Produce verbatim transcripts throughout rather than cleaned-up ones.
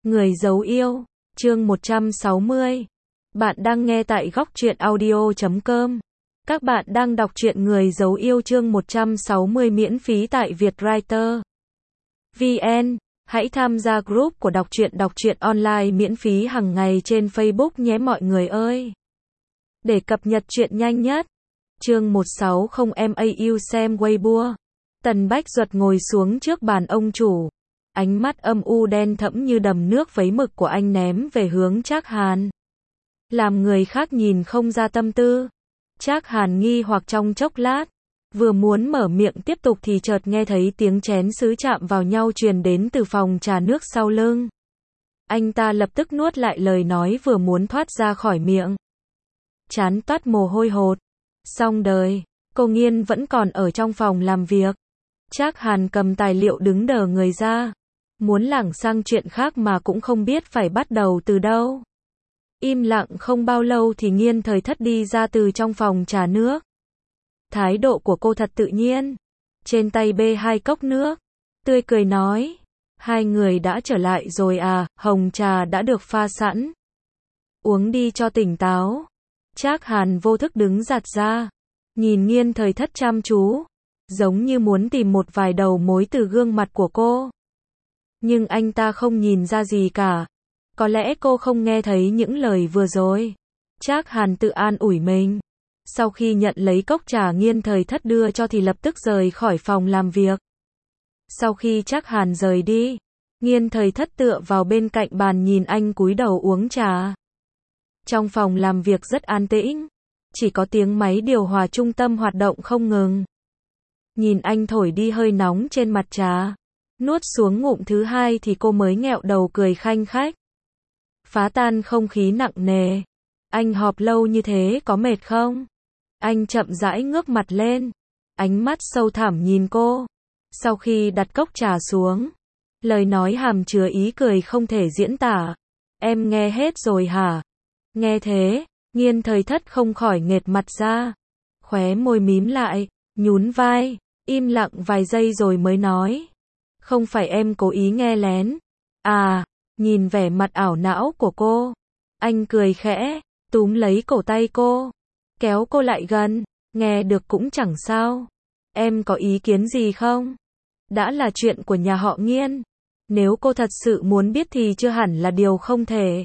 Người giấu yêu, chương một trăm sáu mươi. Bạn đang nghe tại góc truyện audio chấm com. Các bạn đang đọc truyện Người giấu yêu chương một trăm sáu mươi miễn phí tại Vietwriter chấm vn. Hãy tham gia group của đọc truyện đọc truyện online miễn phí hàng ngày trên Facebook nhé mọi người ơi. Để cập nhật truyện nhanh nhất. Chương một trăm sáu mươi em a u xem Weibo. Tần Bách Duật ngồi xuống trước bàn ông chủ. Ánh mắt âm u đen thẫm như đầm nước vấy mực của anh ném về hướng Trác Hàn. Làm người khác nhìn không ra tâm tư. Trác Hàn nghi hoặc trong chốc lát. Vừa muốn mở miệng tiếp tục thì chợt nghe thấy tiếng chén sứ chạm vào nhau truyền đến từ phòng trà nước sau lưng. Anh ta lập tức nuốt lại lời nói vừa muốn thoát ra khỏi miệng. Chán toát mồ hôi hột. Xong đời, cô Nghiên vẫn còn ở trong phòng làm việc. Trác Hàn cầm tài liệu đứng đờ người ra. Muốn lảng sang chuyện khác mà cũng không biết phải bắt đầu từ đâu. Im lặng không bao lâu thì Nghiên Thời Thất đi ra từ trong phòng trà nước. Thái độ của cô thật tự nhiên. Trên tay bê hai cốc nước. Tươi cười nói. Hai người đã trở lại rồi à, hồng trà đã được pha sẵn. Uống đi cho tỉnh táo. Trác Hàn vô thức đứng giạt ra. Nhìn Nghiên Thời Thất chăm chú. Giống như muốn tìm một vài đầu mối từ gương mặt của cô. Nhưng anh ta không nhìn ra gì cả. Có lẽ cô không nghe thấy những lời vừa rồi. Trác Hàn tự an ủi mình. Sau khi nhận lấy cốc trà Nghiên Thời Thất đưa cho thì lập tức rời khỏi phòng làm việc. Sau khi Trác Hàn rời đi, Nghiên Thời Thất tựa vào bên cạnh bàn nhìn anh cúi đầu uống trà. Trong phòng làm việc rất an tĩnh. Chỉ có tiếng máy điều hòa trung tâm hoạt động không ngừng. Nhìn anh thổi đi hơi nóng trên mặt trà. Nuốt xuống ngụm thứ hai thì cô mới nghẹo đầu cười khanh khách. Phá tan không khí nặng nề. Anh họp lâu như thế có mệt không? Anh chậm rãi ngước mặt lên. Ánh mắt sâu thẳm nhìn cô. Sau khi đặt cốc trà xuống. Lời nói hàm chứa ý cười không thể diễn tả. Em nghe hết rồi hả? Nghe thế, Nghiên Thời Thất không khỏi nghệt mặt ra. Khóe môi mím lại, nhún vai, im lặng vài giây rồi mới nói. Không phải em cố ý nghe lén. À, nhìn vẻ mặt ảo não của cô. Anh cười khẽ, túm lấy cổ tay cô. Kéo cô lại gần, nghe được cũng chẳng sao. Em có ý kiến gì không? Đã là chuyện của nhà họ Nghiên. Nếu cô thật sự muốn biết thì chưa hẳn là điều không thể.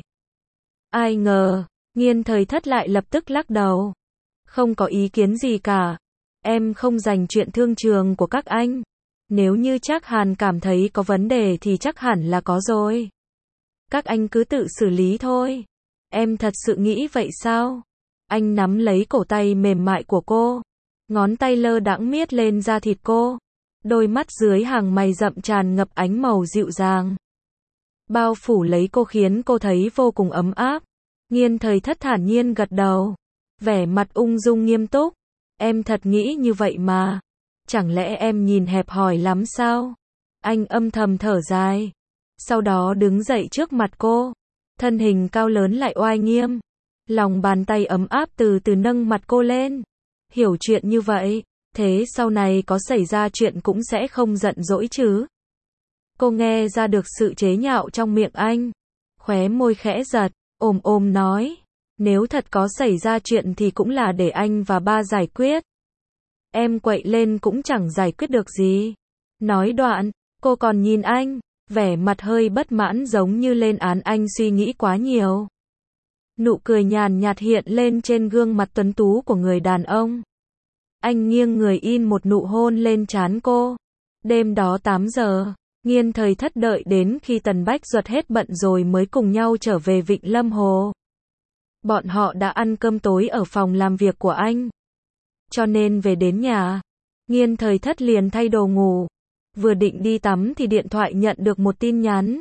Ai ngờ, Nghiên Thời Thất lại lập tức lắc đầu. Không có ý kiến gì cả. Em không dành chuyện thương trường của các anh. Nếu như Trác Hàn cảm thấy có vấn đề thì chắc hẳn là có rồi. Các anh cứ tự xử lý thôi. Em thật sự nghĩ vậy sao? Anh nắm lấy cổ tay mềm mại của cô. Ngón tay lơ đãng miết lên da thịt cô. Đôi mắt dưới hàng mày rậm tràn ngập ánh màu dịu dàng. Bao phủ lấy cô khiến cô thấy vô cùng ấm áp. Nghiên Thời Thất thản nhiên gật đầu. Vẻ mặt ung dung nghiêm túc. Em thật nghĩ như vậy mà. Chẳng lẽ em nhìn hẹp hòi lắm sao? Anh âm thầm thở dài. Sau đó đứng dậy trước mặt cô. Thân hình cao lớn lại oai nghiêm. Lòng bàn tay ấm áp từ từ nâng mặt cô lên. Hiểu chuyện như vậy, thế sau này có xảy ra chuyện cũng sẽ không giận dỗi chứ? Cô nghe ra được sự chế nhạo trong miệng anh. Khóe môi khẽ giật, ồm ồm nói. Nếu thật có xảy ra chuyện thì cũng là để anh và ba giải quyết. Em quậy lên cũng chẳng giải quyết được gì. Nói đoạn, cô còn nhìn anh, vẻ mặt hơi bất mãn giống như lên án anh suy nghĩ quá nhiều. Nụ cười nhàn nhạt hiện lên trên gương mặt tuấn tú của người đàn ông. Anh nghiêng người in một nụ hôn lên trán cô. Đêm đó tám giờ, Nghiên Thời Thất đợi đến khi Tần Bách Duật hết bận rồi mới cùng nhau trở về Vịnh Lâm Hồ. Bọn họ đã ăn cơm tối ở phòng làm việc của anh. Cho nên về đến nhà, Nghiên Thời Thất liền thay đồ ngủ. Vừa định đi tắm thì điện thoại nhận được một tin nhắn.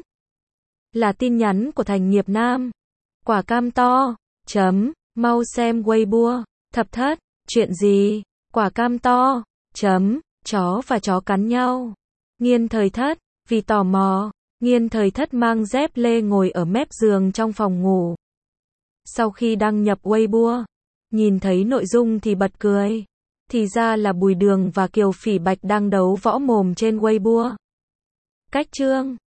Là tin nhắn của Thành Nghiệp Nam. Quả cam to, chấm, mau xem Weibo, Thập Thất, chuyện gì, quả cam to, chấm, chó và chó cắn nhau. Nghiên Thời Thất, vì tò mò, Nghiên Thời Thất mang dép lê ngồi ở mép giường trong phòng ngủ. Sau khi đăng nhập Weibo, nhìn thấy nội dung thì bật cười. Thì ra là Bùi Đường và Kiều Phỉ Bạch đang đấu võ mồm trên Weibo. Cách chương